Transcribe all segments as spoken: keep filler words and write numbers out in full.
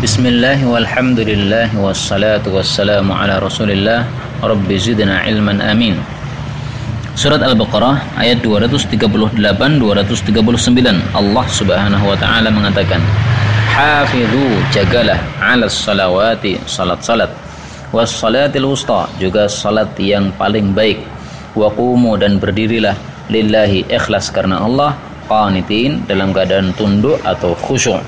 Bismillah walhamdulillah wassalatu wassalamu ala rasulillah Rabbi zidna ilman amin. Surat Al-Baqarah ayat dua ratus tiga puluh delapan dua ratus tiga puluh sembilan, Allah subhanahu wa ta'ala mengatakan, Hafidhu, jagalah, ala salawati, salat-salat, was salatil wusta, juga salat yang paling baik, wa qumu, dan berdirilah, lillahi, ikhlas karena Allah, qanitin, dalam keadaan tunduk atau khusyuk.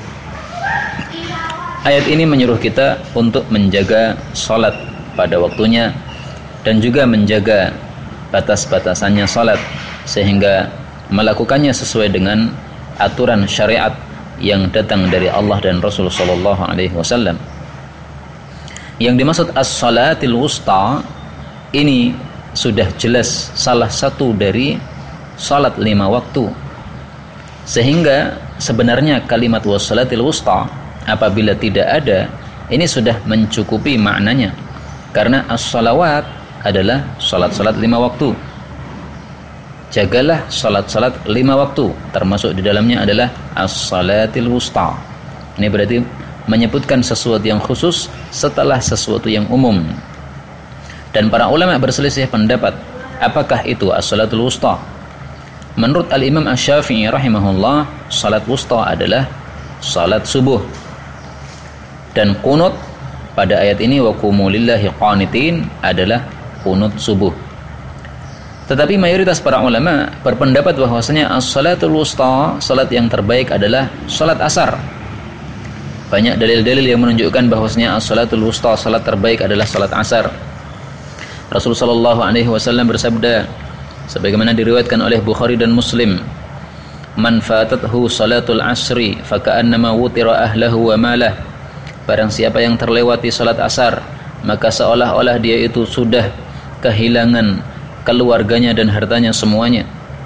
Ayat ini menyuruh kita untuk menjaga salat pada waktunya dan juga menjaga batas-batasannya salat, sehingga melakukannya sesuai dengan aturan syariat yang datang dari Allah dan Rasul sallallahu alaihi wasallam. Yang dimaksud as-salatil wusta ini sudah jelas salah satu dari salat lima waktu, sehingga sebenarnya kalimat was-salatil wusta apabila tidak ada, ini sudah mencukupi maknanya, karena as-salawat adalah salat-salat lima waktu. Jagalah salat-salat lima waktu, termasuk di dalamnya adalah as-salatil wusta. Ini berarti menyebutkan sesuatu yang khusus setelah sesuatu yang umum. Dan para ulama berselisih pendapat, apakah itu as-salatul wusta? Menurut Al-Imam Asy-Syafi'i rahimahullah, salat wusta adalah salat subuh. Dan qunut pada ayat ini, wa qumu lillahi qanitin, adalah qunut subuh. Tetapi mayoritas para ulama berpendapat bahwasanya as-salatul wusta, salat yang terbaik, adalah salat asar. Banyak dalil-dalil yang menunjukkan bahwasanya as-salatul wusta, salat terbaik, adalah salat asar. Rasul sallallahu alaihi wasallam bersabda, sebagaimana diriwayatkan oleh Bukhari dan Muslim, man fatathu salatul asri faka'annama wutira ahlahu wa malah. Barang siapa yang terlewati salat asar, maka seolah-olah dia itu sudah kehilangan keluarganya dan hartanya semuanya.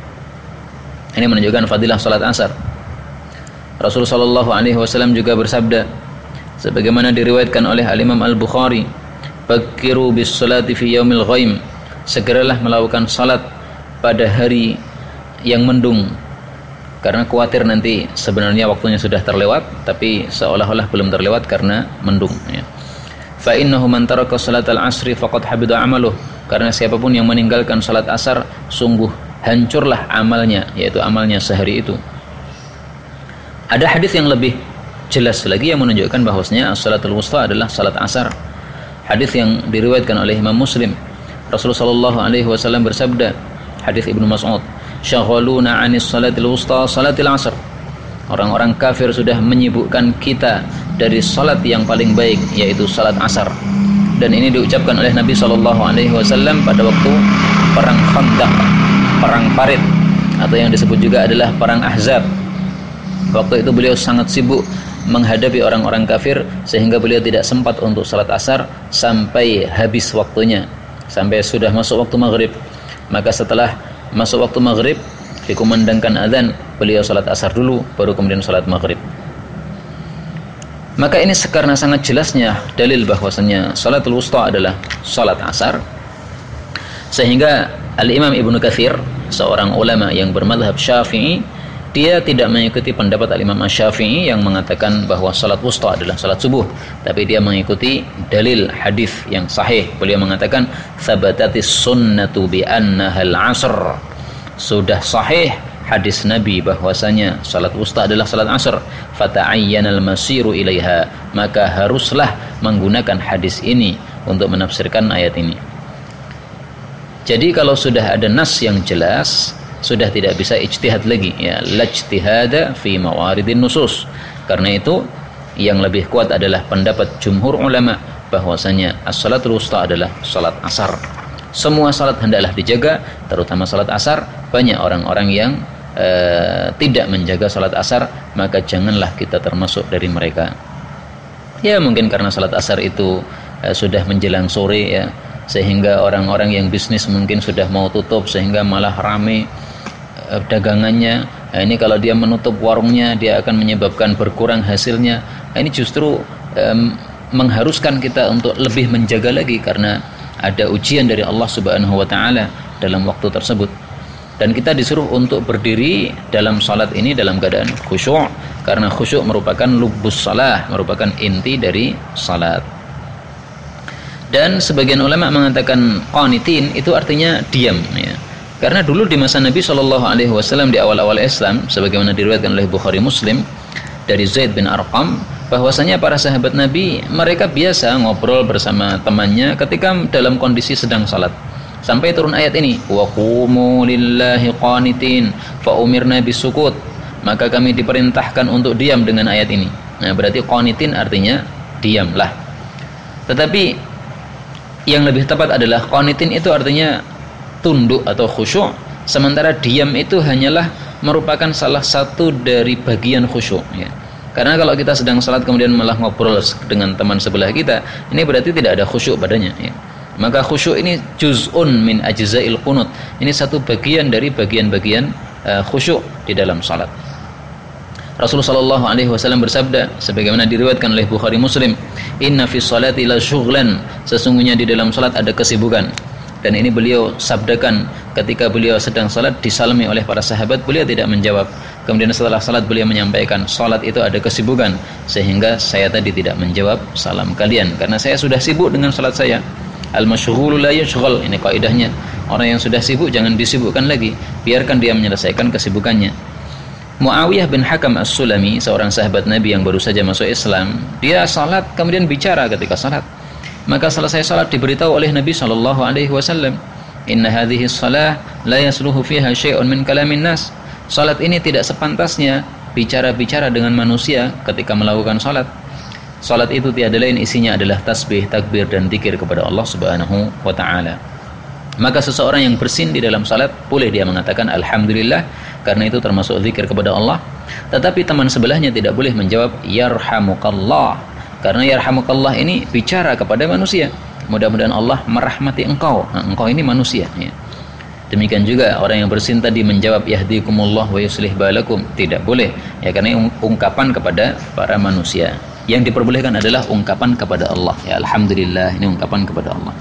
Ini menunjukkan fadilah salat asar. Rasul sallallahu alaihi wasallam juga bersabda, sebagaimana diriwayatkan oleh Al-Imam Al-Bukhari, bakiru bis salati fi yaumil ghaim, segeralah melakukan salat pada hari yang mendung, karena khawatir nanti sebenarnya waktunya sudah terlewat, tapi seolah-olah belum terlewat karena mendung, ya. Fa innahu man taraka salatal asri faqad habida amaluh, karena siapapun yang meninggalkan salat asar, sungguh hancurlah amalnya, yaitu amalnya sehari itu. Ada hadis yang lebih jelas lagi yang menunjukkan bahwasanya as-salatul wusta adalah salat asar. Hadis yang diriwayatkan oleh Imam Muslim, Rasulullah sallallahu alaihi wasallam bersabda, hadis Ibnu Mas'ud, syaghaluna 'anis salatil wusta salatil asr. Orang-orang kafir sudah menyibukkan kita dari salat yang paling baik, yaitu salat asar. Dan ini diucapkan oleh Nabi sallallahu alaihi wasallam pada waktu perang Khandaq, perang Parit, atau yang disebut juga adalah perang Ahzab. Waktu itu beliau sangat sibuk menghadapi orang-orang kafir, sehingga beliau tidak sempat untuk salat asar sampai habis waktunya, sampai sudah masuk waktu maghrib. Maka setelah masuk waktu maghrib, dikumandangkan azan, beliau salat asar dulu, baru kemudian salat maghrib. Maka ini karena sangat jelasnya dalil bahwasanya salatul wusta adalah salat asar, sehingga Al-Imam Ibnu Katsir, seorang ulama yang bermadhab Syafi'i, dia tidak mengikuti pendapat Al-Imam Asy-Syafi'i yang mengatakan bahwa salat wusta adalah salat subuh, tapi dia mengikuti dalil hadis yang sahih. Beliau mengatakan, sabatatis sunnatu bi annahal asr, sudah sahih hadis Nabi bahwasanya salat wusta adalah salat asr, fata'ayyanal masiru ilaiha, maka haruslah menggunakan hadis ini untuk menafsirkan ayat ini. Jadi kalau sudah ada nas yang jelas, sudah tidak bisa ijtihad lagi, ya, la ijtihada fi mawaridin nusus. Karena itu yang lebih kuat adalah pendapat jumhur ulama bahwasanya as-salatul wusta adalah salat asar. Semua salat hendaklah dijaga, terutama salat asar. Banyak orang-orang yang uh, tidak menjaga salat asar, maka janganlah kita termasuk dari mereka. Ya, mungkin karena salat asar itu uh, sudah menjelang sore, ya, sehingga orang-orang yang bisnis mungkin sudah mau tutup, sehingga malah ramai uh, dagangannya. Nah, ini kalau dia menutup warungnya, dia akan menyebabkan berkurang hasilnya. Nah, ini justru um, mengharuskan kita untuk lebih menjaga lagi, karena ada ujian dari Allah Subhanahu wa taala dalam waktu tersebut. Dan kita disuruh untuk berdiri dalam salat ini dalam keadaan khusyuk, karena khusyuk merupakan lubbus shalah, merupakan inti dari salat. Dan sebagian ulama mengatakan qanitin itu artinya diam, ya. Karena dulu di masa Nabi shallallahu alaihi wasallam di awal-awal Islam, sebagaimana diriwayatkan oleh Bukhari Muslim dari Zaid bin Arqam, bahwasanya para sahabat Nabi mereka biasa ngobrol bersama temannya ketika dalam kondisi sedang salat. Sampai turun ayat ini, wa qumu lillahi qanitin fa umirna bisukut. Maka kami diperintahkan untuk diam dengan ayat ini. Nah, berarti qanitin artinya diamlah. Tetapi yang lebih tepat adalah qanitin itu artinya tunduk atau khusyuk, sementara diam itu hanyalah merupakan salah satu dari bagian khusyuk, ya. Karena kalau kita sedang salat kemudian malah ngobrol dengan teman sebelah kita, ini berarti tidak ada khusyuk padanya, ya. Maka khusyuk ini juz'un min ajza'il qunut. Ini satu bagian dari bagian-bagian uh, khusyuk di dalam salat. Rasulullah shallallahu alaihi wasallam bersabda sebagaimana diriwayatkan oleh Bukhari Muslim, "Inna fi sholati la syughlan." Sesungguhnya di dalam salat ada kesibukan. Dan ini beliau sabdakan ketika beliau sedang salat, disalami oleh para sahabat, beliau tidak menjawab. Kemudian setelah salat beliau menyampaikan, salat itu ada kesibukan, sehingga saya tadi tidak menjawab salam kalian karena saya sudah sibuk dengan salat saya. Al-masyghulu la yushghal, ini kaidahnya. Orang yang sudah sibuk jangan disibukkan lagi, biarkan dia menyelesaikan kesibukannya. Muawiyah bin Hakam As-Sulami, seorang sahabat Nabi yang baru saja masuk Islam, dia salat kemudian bicara ketika salat. Maka selesai salat diberitahu oleh Nabi sallallahu alaihi wasallam, "Inna hadhihi shalah la yasluhu fiha syai'un min kalamin nas." Salat ini tidak sepantasnya bicara-bicara dengan manusia ketika melakukan salat. Salat itu tiada lain isinya adalah tasbih, takbir dan zikir kepada Allah Subhanahu wa taala. Maka seseorang yang bersin di dalam salat boleh dia mengatakan alhamdulillah, karena itu termasuk zikir kepada Allah. Tetapi teman sebelahnya tidak boleh menjawab yarhamukallah, karena yarhamukallah ini bicara kepada manusia. Mudah-mudahan Allah merahmati engkau. Nah, engkau ini manusia, ya. Demikian juga orang yang bersin tadi menjawab yahdikumullah wa yuslih balakum, tidak boleh, ya, karena ungkapan kepada para manusia. Yang diperbolehkan adalah ungkapan kepada Allah, ya, alhamdulillah, ini ungkapan kepada Allah.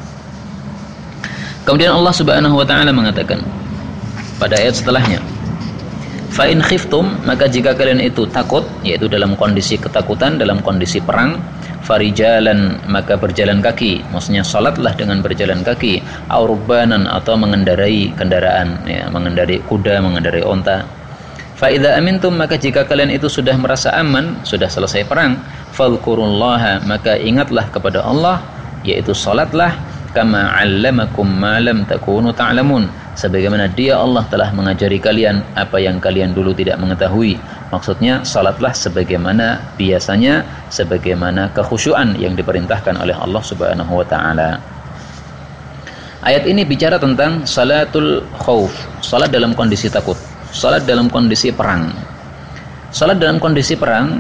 Kemudian Allah Subhanahu wa taala mengatakan pada ayat setelahnya, fa in khiftum, maka jika kalian itu takut, yaitu dalam kondisi ketakutan, dalam kondisi perang, farijalan, maka berjalan kaki, maksudnya salatlah dengan berjalan kaki, aw rubbanan, atau mengendarai kendaraan, ya, mengendarai kuda, mengendarai onta. Fa idza amintum, maka jika kalian itu sudah merasa aman, sudah selesai perang, fadhkurullaha, maka ingatlah kepada Allah, yaitu salatlah, kama 'allamakum ma lam takunu ta'lamun, sebagaimana dia Allah telah mengajari kalian apa yang kalian dulu tidak mengetahui. Maksudnya salatlah sebagaimana biasanya, sebagaimana kekhusyuan yang diperintahkan oleh Allah Subhanahu wa taala. Ayat ini bicara tentang salatul khauf, salat dalam kondisi takut, salat dalam kondisi perang. Salat dalam kondisi perang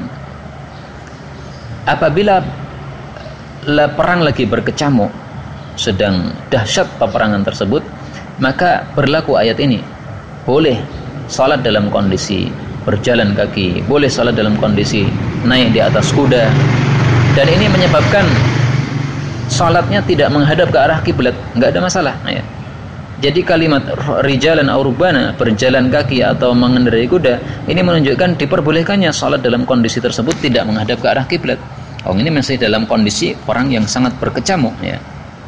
apabila perang lagi berkecamuk, sedang dahsyat peperangan tersebut, maka berlaku ayat ini. Boleh salat dalam kondisi berjalan kaki, boleh salat dalam kondisi naik di atas kuda, dan ini menyebabkan salatnya tidak menghadap ke arah kiblat, enggak ada masalah, ya. Jadi kalimat rijalan aw rubbana, berjalan kaki atau mengendarai kuda, ini menunjukkan diperbolehkannya salat dalam kondisi tersebut tidak menghadap ke arah kiblat. Oh, ini masih dalam kondisi perang yang sangat berkecamuk, ya.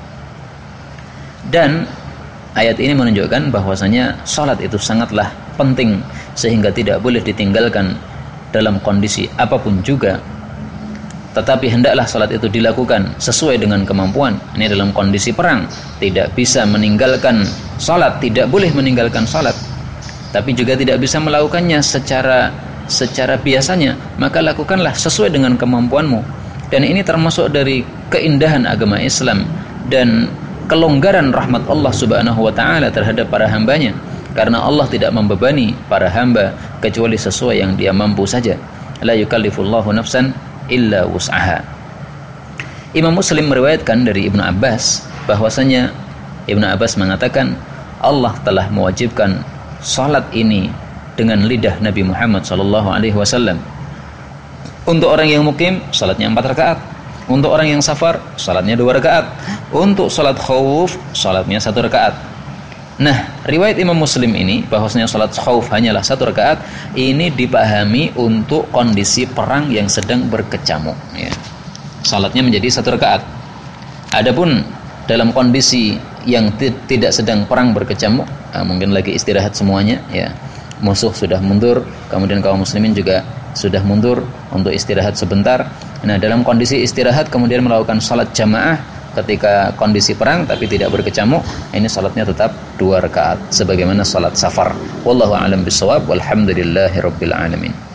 Dan ayat ini menunjukkan bahwasanya salat itu sangatlah penting, sehingga tidak boleh ditinggalkan dalam kondisi apapun juga. Tetapi hendaklah salat itu dilakukan sesuai dengan kemampuan. Ini dalam kondisi perang, tidak bisa meninggalkan salat, tidak boleh meninggalkan salat. Tapi juga tidak bisa melakukannya secara secara biasanya, maka lakukanlah sesuai dengan kemampuanmu. Dan ini termasuk dari keindahan agama Islam dan kelonggaran rahmat Allah Subhanahu wa taala terhadap para hambanya, karena Allah tidak membebani para hamba kecuali sesuai yang dia mampu saja. La yukallifullahu nafsan illa wus'aha. Imam Muslim meriwayatkan dari Ibnu Abbas bahwasanya Ibnu Abbas mengatakan Allah telah mewajibkan salat ini dengan lidah Nabi Muhammad sallallahu alaihi wasallam. Untuk orang yang mukim salatnya empat rakaat. Untuk orang yang safar salatnya dua rakaat. Untuk salat khauf salatnya satu rakaat. Nah, riwayat Imam Muslim ini bahwasanya salat khauf hanyalah satu rakaat, ini dipahami untuk kondisi perang yang sedang berkecamuk ya. Salatnya menjadi satu rakaat. Adapun dalam kondisi yang tidak sedang perang berkecamuk, nah, mungkin lagi istirahat semuanya ya. Musuh sudah mundur, kemudian kaum muslimin juga sudah mundur untuk istirahat sebentar. Nah, dalam kondisi istirahat kemudian melakukan salat jamaah ketika kondisi perang tapi tidak berkecamuk, ini salatnya tetap dua rakaat sebagaimana salat safar. Wallahu a'lam bishawab, walhamdulillahirabbil alamin.